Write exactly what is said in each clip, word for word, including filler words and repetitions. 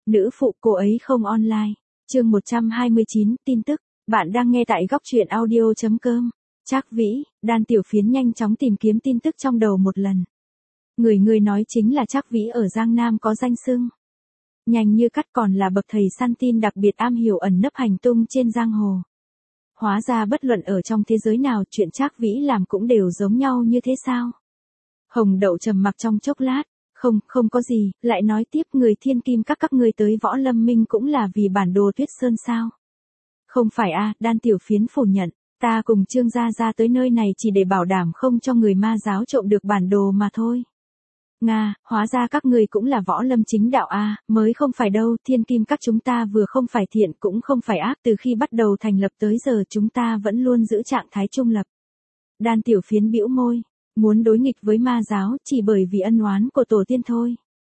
Nữ phụ cô ấy không online. Chương một trăm hai mươi chín, tin tức. Bạn đang nghe tại góc truyện audio chấm com. Trác Vĩ, Đan Tiểu Phiến nhanh chóng tìm kiếm tin tức trong đầu một lần. Người người nói chính là Trác Vĩ ở Giang Nam có danh xưng. Nhanh như cắt còn là bậc thầy săn tin đặc biệt am hiểu ẩn nấp hành tung trên giang hồ. Hóa ra bất luận ở trong thế giới nào chuyện Trác Vĩ làm cũng đều giống nhau như thế sao? Hồng Đậu trầm mặc trong chốc lát. Không, không có gì, lại nói tiếp người thiên kim các các ngươi tới Võ Lâm Minh cũng là vì bản đồ Tuyết Sơn sao? Không phải a, Đan Tiểu Phiến phủ nhận, ta cùng Trương Gia Gia tới nơi này chỉ để bảo đảm không cho người ma giáo trộm được bản đồ mà thôi. Nga, hóa ra các người cũng là Võ Lâm chính đạo a, mới không phải đâu, thiên kim các chúng ta vừa không phải thiện cũng không phải ác, từ khi bắt đầu thành lập tới giờ chúng ta vẫn luôn giữ trạng thái trung lập. Đan Tiểu Phiến bĩu môi. Muốn đối nghịch với ma giáo chỉ bởi vì ân oán của tổ tiên thôi.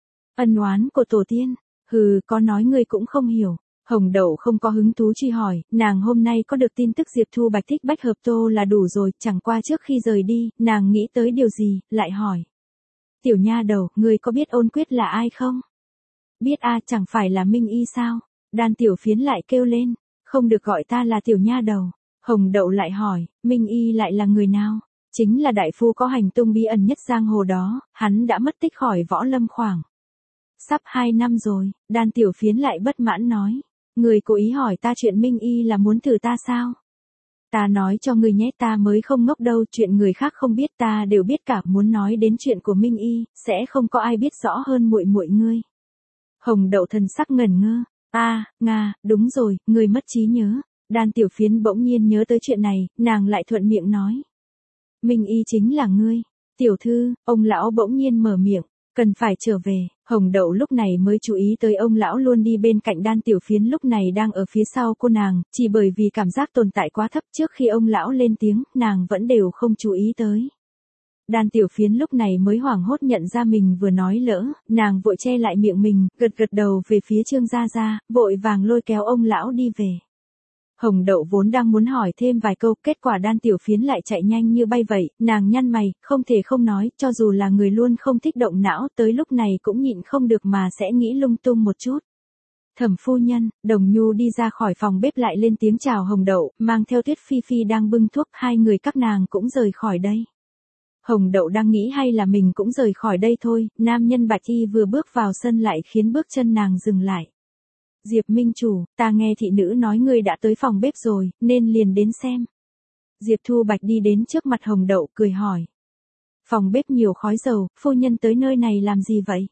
Ân oán của tổ tiên? Hừ, có nói ngươi cũng không hiểu. Hồng Đậu không có hứng thú truy hỏi, nàng hôm nay có được tin tức Diệp Thu Bạch thích Bách Hợp Tô là đủ rồi, chẳng qua trước khi rời đi, nàng nghĩ tới điều gì, lại hỏi. Tiểu nha đầu, ngươi có biết Ôn Quyết là ai không? Biết a, chẳng phải là Minh Y sao? Đan Tiểu Phiến lại kêu lên, không được gọi ta là tiểu nha đầu. Hồng Đậu lại hỏi, Minh Y lại là người nào? Chính là đại phu có hành tung bí ẩn nhất giang hồ đó, hắn đã mất tích khỏi Võ Lâm khoảng sắp hai năm rồi. Đan Tiểu Phiến lại bất mãn nói, người cố ý hỏi ta chuyện Minh Y là muốn thử ta sao? Ta nói cho người nhé, ta mới không ngốc đâu, chuyện người khác không biết ta đều biết cả, muốn nói đến chuyện của Minh Y, sẽ không có ai biết rõ hơn muội muội ngươi. Hồng Đậu thần sắc ngẩn ngơ, a, à, nga, đúng rồi, người mất trí nhớ. Đan Tiểu Phiến bỗng nhiên nhớ tới chuyện này, nàng lại thuận miệng nói. Minh Y chính là ngươi. Tiểu thư, ông lão bỗng nhiên mở miệng, cần phải trở về. Hồng Đậu lúc này mới chú ý tới ông lão luôn đi bên cạnh Đan Tiểu Phiến lúc này đang ở phía sau cô nàng, chỉ bởi vì cảm giác tồn tại quá thấp trước khi ông lão lên tiếng, nàng vẫn đều không chú ý tới. Đan Tiểu Phiến lúc này mới hoảng hốt nhận ra mình vừa nói lỡ, nàng vội che lại miệng mình, gật gật đầu về phía Trương Gia Gia, vội vàng lôi kéo ông lão đi về. Hồng Đậu vốn đang muốn hỏi thêm vài câu, kết quả Đan Tiểu Phiến lại chạy nhanh như bay vậy, nàng nhăn mày, không thể không nói, cho dù là người luôn không thích động não, tới lúc này cũng nhịn không được mà sẽ nghĩ lung tung một chút. Thẩm phu nhân, Đồng Nhu đi ra khỏi phòng bếp lại lên tiếng chào Hồng Đậu, mang theo Tuyết Phi Phi đang bưng thuốc, hai người các nàng cũng rời khỏi đây. Hồng Đậu đang nghĩ hay là mình cũng rời khỏi đây thôi, nam nhân bạch y vừa bước vào sân lại khiến bước chân nàng dừng lại. Diệp Minh Chủ, ta nghe thị nữ nói ngươi đã tới phòng bếp rồi, nên liền đến xem. Diệp Thu Bạch đi đến trước mặt Hồng Đậu cười hỏi. Phòng bếp nhiều khói dầu, phu nhân tới nơi này làm gì vậy?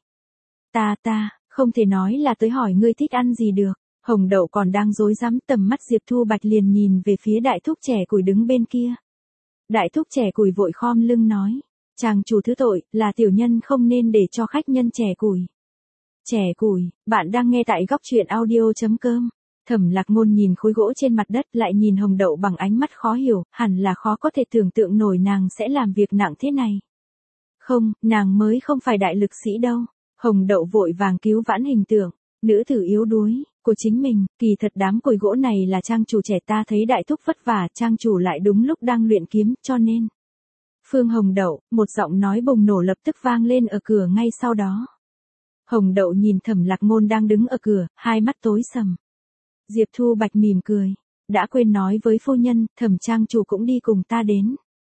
Ta ta, không thể nói là tới hỏi ngươi thích ăn gì được. Hồng Đậu còn đang rối rắm, tầm mắt Diệp Thu Bạch liền nhìn về phía đại thúc trẻ củi đứng bên kia. Đại thúc trẻ củi vội khom lưng nói. Chàng chủ thứ tội, là tiểu nhân không nên để cho khách nhân trẻ củi. Trẻ củi, bạn đang nghe tại góc truyện audio chấm com. Thẩm Lạc Ngôn nhìn khối gỗ trên mặt đất lại nhìn Hồng Đậu bằng ánh mắt khó hiểu, hẳn là khó có thể tưởng tượng nổi nàng sẽ làm việc nặng thế này. Không, nàng mới không phải đại lực sĩ đâu. Hồng Đậu vội vàng cứu vãn hình tượng, nữ tử yếu đuối của chính mình, kỳ thật đám củi gỗ này là trang chủ trẻ, ta thấy đại thúc vất vả, trang chủ lại đúng lúc đang luyện kiếm, cho nên. Phương Hồng Đậu, một giọng nói bùng nổ lập tức vang lên ở cửa ngay sau đó. Hồng Đậu nhìn Thẩm Lạc Ngôn đang đứng ở cửa, hai mắt tối sầm. Diệp Thu Bạch mỉm cười, đã quên nói với phu nhân, Thẩm trang chủ cũng đi cùng ta đến.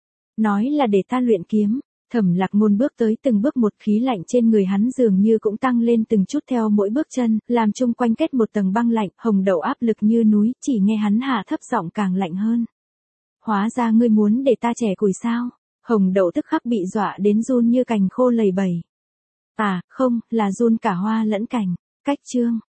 Nói là để ta luyện kiếm. Thẩm Lạc Ngôn bước tới từng bước một, khí lạnh trên người hắn dường như cũng tăng lên từng chút theo mỗi bước chân, làm chung quanh kết một tầng băng lạnh. Hồng Đậu áp lực như núi, chỉ nghe hắn hạ thấp giọng càng lạnh hơn. Hóa ra ngươi muốn để ta trẻ củi sao? Hồng Đậu tức khắc bị dọa đến run như cành khô lầy bầy. À, không, là run cả hoa lẫn cành. Cách chương.